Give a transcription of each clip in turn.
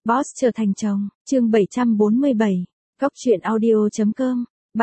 Boss trở thành chồng, chương 747, góc truyện audio.com,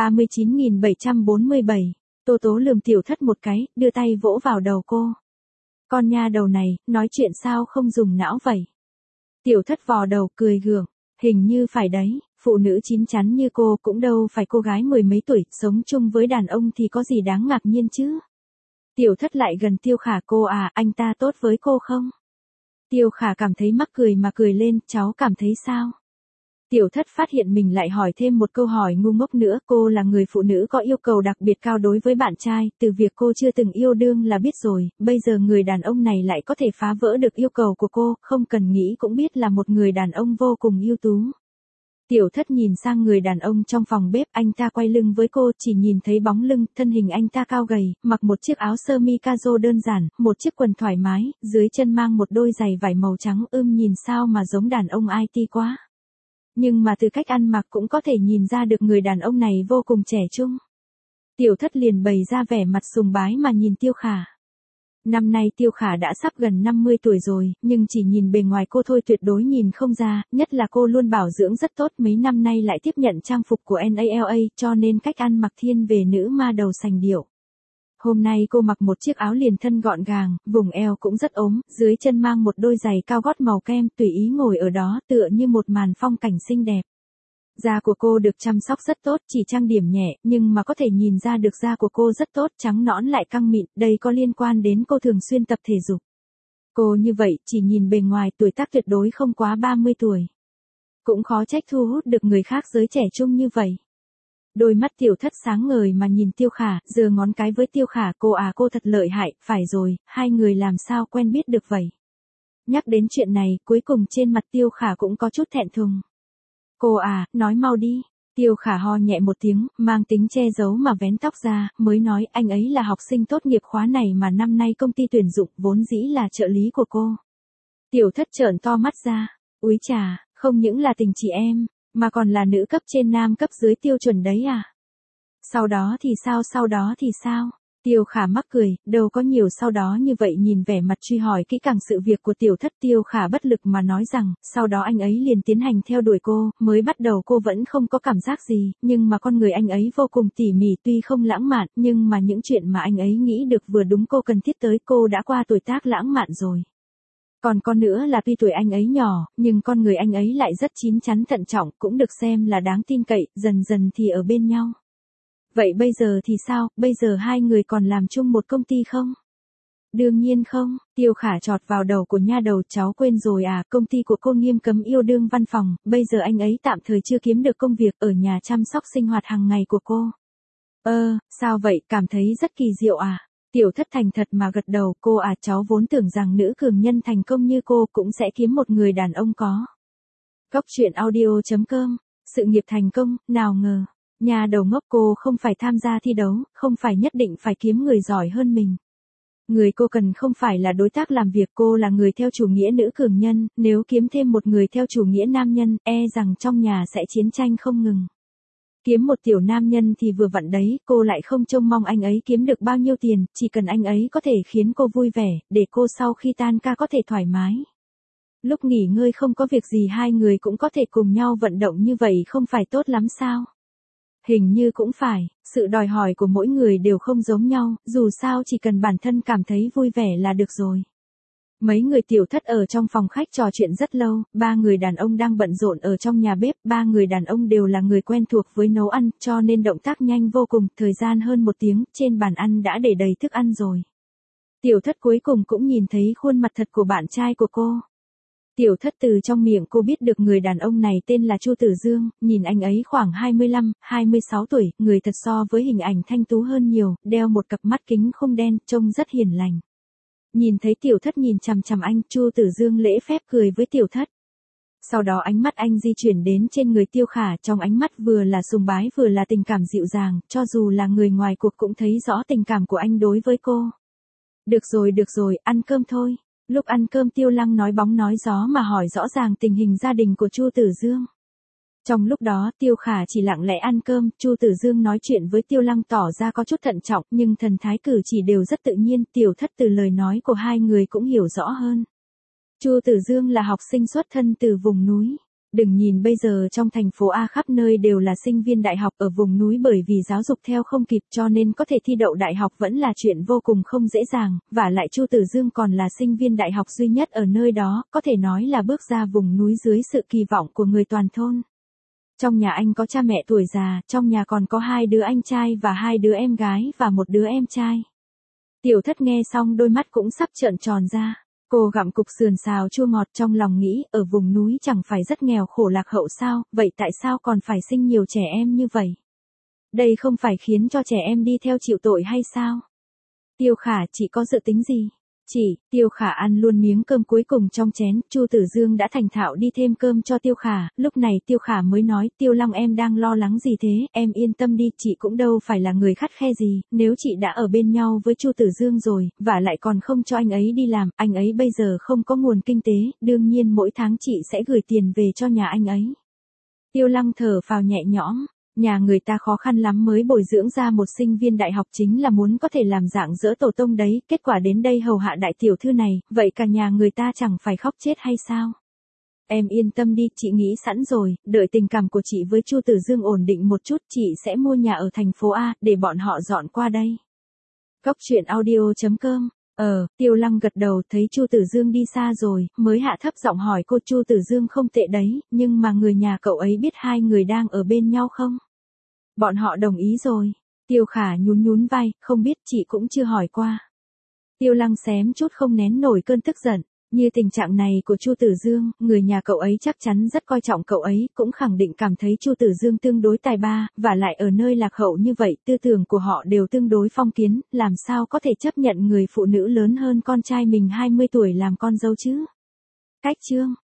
39.747, Tô Tố lườm Tiểu Thất một cái, đưa tay vỗ vào đầu cô. Con nha đầu này, nói chuyện sao không dùng não vậy? Tiểu Thất vò đầu cười gượng, hình như phải đấy, phụ nữ chín chắn như cô cũng đâu phải cô gái mười mấy tuổi, sống chung với đàn ông thì có gì đáng ngạc nhiên chứ? Tiểu Thất lại gần Tiêu Khả, cô à, anh ta tốt với cô không? Tiêu Khả cảm thấy mắc cười mà cười lên, cháu cảm thấy sao? Tiểu Thất phát hiện mình lại hỏi thêm một câu hỏi ngu ngốc nữa, cô là người phụ nữ có yêu cầu đặc biệt cao đối với bạn trai, từ việc cô chưa từng yêu đương là biết rồi, bây giờ người đàn ông này lại có thể phá vỡ được yêu cầu của cô, không cần nghĩ cũng biết là một người đàn ông vô cùng ưu tú. Tiểu Thất nhìn sang người đàn ông trong phòng bếp, anh ta quay lưng với cô, chỉ nhìn thấy bóng lưng, thân hình anh ta cao gầy, mặc một chiếc áo sơ mi casual đơn giản, một chiếc quần thoải mái, dưới chân mang một đôi giày vải màu trắng, nhìn sao mà giống đàn ông IT quá. Nhưng mà từ cách ăn mặc cũng có thể nhìn ra được người đàn ông này vô cùng trẻ trung. Tiểu Thất liền bày ra vẻ mặt sùng bái mà nhìn Tiêu Khả. Năm nay Tiêu Khả đã sắp gần 50 tuổi rồi, nhưng chỉ nhìn bề ngoài cô thôi tuyệt đối nhìn không ra, nhất là cô luôn bảo dưỡng rất tốt, mấy năm nay lại tiếp nhận trang phục của NALA, cho nên cách ăn mặc thiên về nữ ma đầu sành điệu. Hôm nay cô mặc một chiếc áo liền thân gọn gàng, vùng eo cũng rất ốm, dưới chân mang một đôi giày cao gót màu kem, tùy ý ngồi ở đó tựa như một màn phong cảnh xinh đẹp. Da của cô được chăm sóc rất tốt, chỉ trang điểm nhẹ, nhưng mà có thể nhìn ra được da của cô rất tốt, trắng nõn lại căng mịn, đây có liên quan đến cô thường xuyên tập thể dục. Cô như vậy, chỉ nhìn bề ngoài tuổi tác tuyệt đối không quá 30 tuổi. Cũng khó trách thu hút được người khác giới trẻ trung như vậy. Đôi mắt Tiểu Thất sáng ngời mà nhìn Tiêu Khả, giơ ngón cái với Tiêu Khả, cô à, cô thật lợi hại, phải rồi, hai người làm sao quen biết được vậy? Nhắc đến chuyện này, cuối cùng trên mặt Tiêu Khả cũng có chút thẹn thùng. Cô à, nói mau đi. Tiêu Khả ho nhẹ một tiếng, mang tính che giấu mà vén tóc ra, mới nói anh ấy là học sinh tốt nghiệp khóa này mà năm nay công ty tuyển dụng, vốn dĩ là trợ lý của cô. Tiểu Thất trợn to mắt ra, úi chà, không những là tình chị em, mà còn là nữ cấp trên nam cấp dưới tiêu chuẩn đấy à? Sau đó thì sao? Tiêu Khả mắc cười, đâu có nhiều sau đó như vậy, nhìn vẻ mặt truy hỏi kỹ càng sự việc của Tiểu Thất, Tiêu Khả bất lực mà nói rằng, sau đó anh ấy liền tiến hành theo đuổi cô, mới bắt đầu cô vẫn không có cảm giác gì, nhưng mà con người anh ấy vô cùng tỉ mỉ, tuy không lãng mạn, nhưng mà những chuyện mà anh ấy nghĩ được vừa đúng cô cần thiết tới, cô đã qua tuổi tác lãng mạn rồi. Còn con nữa là tuy tuổi anh ấy nhỏ, nhưng con người anh ấy lại rất chín chắn thận trọng, cũng được xem là đáng tin cậy, dần dần thì ở bên nhau. Vậy bây giờ thì sao, bây giờ hai người còn làm chung một công ty không? Đương nhiên không, Tiêu Khả chọt vào đầu của nha đầu, cháu quên rồi à, công ty của cô nghiêm cấm yêu đương văn phòng, bây giờ anh ấy tạm thời chưa kiếm được công việc, ở nhà chăm sóc sinh hoạt hàng ngày của cô. Sao vậy, cảm thấy rất kỳ diệu à? Tiểu Thất thành thật mà gật đầu, cô à, cháu vốn tưởng rằng nữ cường nhân thành công như cô cũng sẽ kiếm một người đàn ông có. Góc truyện audio.com, sự nghiệp thành công, nào ngờ. Nhà đầu ngốc, cô không phải tham gia thi đấu, không phải nhất định phải kiếm người giỏi hơn mình. Người cô cần không phải là đối tác làm việc, cô là người theo chủ nghĩa nữ cường nhân, nếu kiếm thêm một người theo chủ nghĩa nam nhân, rằng trong nhà sẽ chiến tranh không ngừng. Kiếm một tiểu nam nhân thì vừa vặn đấy, cô lại không trông mong anh ấy kiếm được bao nhiêu tiền, chỉ cần anh ấy có thể khiến cô vui vẻ, để cô sau khi tan ca có thể thoải mái. Lúc nghỉ ngơi không có việc gì hai người cũng có thể cùng nhau vận động, như vậy không phải tốt lắm sao? Hình như cũng phải, sự đòi hỏi của mỗi người đều không giống nhau, dù sao chỉ cần bản thân cảm thấy vui vẻ là được rồi. Mấy người Tiểu Thất ở trong phòng khách trò chuyện rất lâu, ba người đàn ông đang bận rộn ở trong nhà bếp, ba người đàn ông đều là người quen thuộc với nấu ăn, cho nên động tác nhanh vô cùng, thời gian hơn 1 tiếng, trên bàn ăn đã để đầy thức ăn rồi. Tiểu Thất cuối cùng cũng nhìn thấy khuôn mặt thật của bạn trai của cô. Tiểu Thất từ trong miệng cô biết được người đàn ông này tên là Chu Tử Dương, nhìn anh ấy khoảng 25, 26 tuổi, người thật so với hình ảnh thanh tú hơn nhiều, đeo một cặp mắt kính khung đen, trông rất hiền lành. Nhìn thấy Tiểu Thất nhìn chằm chằm anh, Chu Tử Dương lễ phép cười với Tiểu Thất. Sau đó ánh mắt anh di chuyển đến trên người Tiêu Khả, trong ánh mắt vừa là sùng bái vừa là tình cảm dịu dàng, cho dù là người ngoài cuộc cũng thấy rõ tình cảm của anh đối với cô. Được rồi, ăn cơm thôi. Lúc ăn cơm Tiêu Lăng nói bóng nói gió mà hỏi rõ ràng tình hình gia đình của Chu Tử Dương. Trong lúc đó Tiêu Khả chỉ lặng lẽ ăn cơm, Chu Tử Dương nói chuyện với Tiêu Lăng tỏ ra có chút thận trọng, nhưng thần thái cử chỉ đều rất tự nhiên, Tiểu Thất từ lời nói của hai người cũng hiểu rõ hơn. Chu Tử Dương là học sinh xuất thân từ vùng núi. Đừng nhìn bây giờ trong thành phố A khắp nơi đều là sinh viên đại học ở vùng núi, bởi vì giáo dục theo không kịp cho nên có thể thi đậu đại học vẫn là chuyện vô cùng không dễ dàng, và lại Chu Tử Dương còn là sinh viên đại học duy nhất ở nơi đó, có thể nói là bước ra vùng núi dưới sự kỳ vọng của người toàn thôn. Trong nhà anh có cha mẹ tuổi già, trong nhà còn có 2 đứa anh trai và 2 đứa em gái và 1 đứa em trai. Tiểu Thất nghe xong đôi mắt cũng sắp trợn tròn ra. Cô gặm cục sườn xào chua ngọt trong lòng nghĩ, ở vùng núi chẳng phải rất nghèo khổ lạc hậu sao, vậy tại sao còn phải sinh nhiều trẻ em như vậy? Đây không phải khiến cho trẻ em đi theo chịu tội hay sao? Tiêu Khả, chị có dự tính gì? Chị, Tiêu Khả ăn luôn miếng cơm cuối cùng trong chén, Chu Tử Dương đã thành thạo đi thêm cơm cho Tiêu Khả, lúc này Tiêu Khả mới nói, Tiêu Long em đang lo lắng gì thế, em yên tâm đi, chị cũng đâu phải là người khắt khe gì, nếu chị đã ở bên nhau với Chu Tử Dương rồi, và lại còn không cho anh ấy đi làm, anh ấy bây giờ không có nguồn kinh tế, đương nhiên mỗi tháng chị sẽ gửi tiền về cho nhà anh ấy. Tiêu Lăng thở phào nhẹ nhõm. Nhà người ta khó khăn lắm mới bồi dưỡng ra một sinh viên đại học, chính là muốn có thể làm dạng dỡ tổ tông đấy, kết quả đến đây hầu hạ đại tiểu thư này, vậy cả nhà người ta chẳng phải khóc chết hay sao? Em yên tâm đi, chị nghĩ sẵn rồi, đợi tình cảm của chị với Chu Tử Dương ổn định một chút, chị sẽ mua nhà ở thành phố A, để bọn họ dọn qua đây. Góc truyện audio.com. Tiêu Lăng gật đầu, thấy Chu Tử Dương đi xa rồi, mới hạ thấp giọng hỏi cô, Chu Tử Dương không tệ đấy, nhưng mà người nhà cậu ấy biết 2 người đang ở bên nhau không? Bọn họ đồng ý rồi. Tiêu Khả nhún vai, không biết, chị cũng chưa hỏi qua. Tiêu Lăng xém chút không nén nổi cơn tức giận. Như tình trạng này của Chu Tử Dương, người nhà cậu ấy chắc chắn rất coi trọng cậu ấy, cũng khẳng định cảm thấy Chu Tử Dương tương đối tài ba, và lại ở nơi lạc hậu như vậy, tư tưởng của họ đều tương đối phong kiến, làm sao có thể chấp nhận người phụ nữ lớn hơn con trai mình 20 tuổi làm con dâu chứ? Cách chương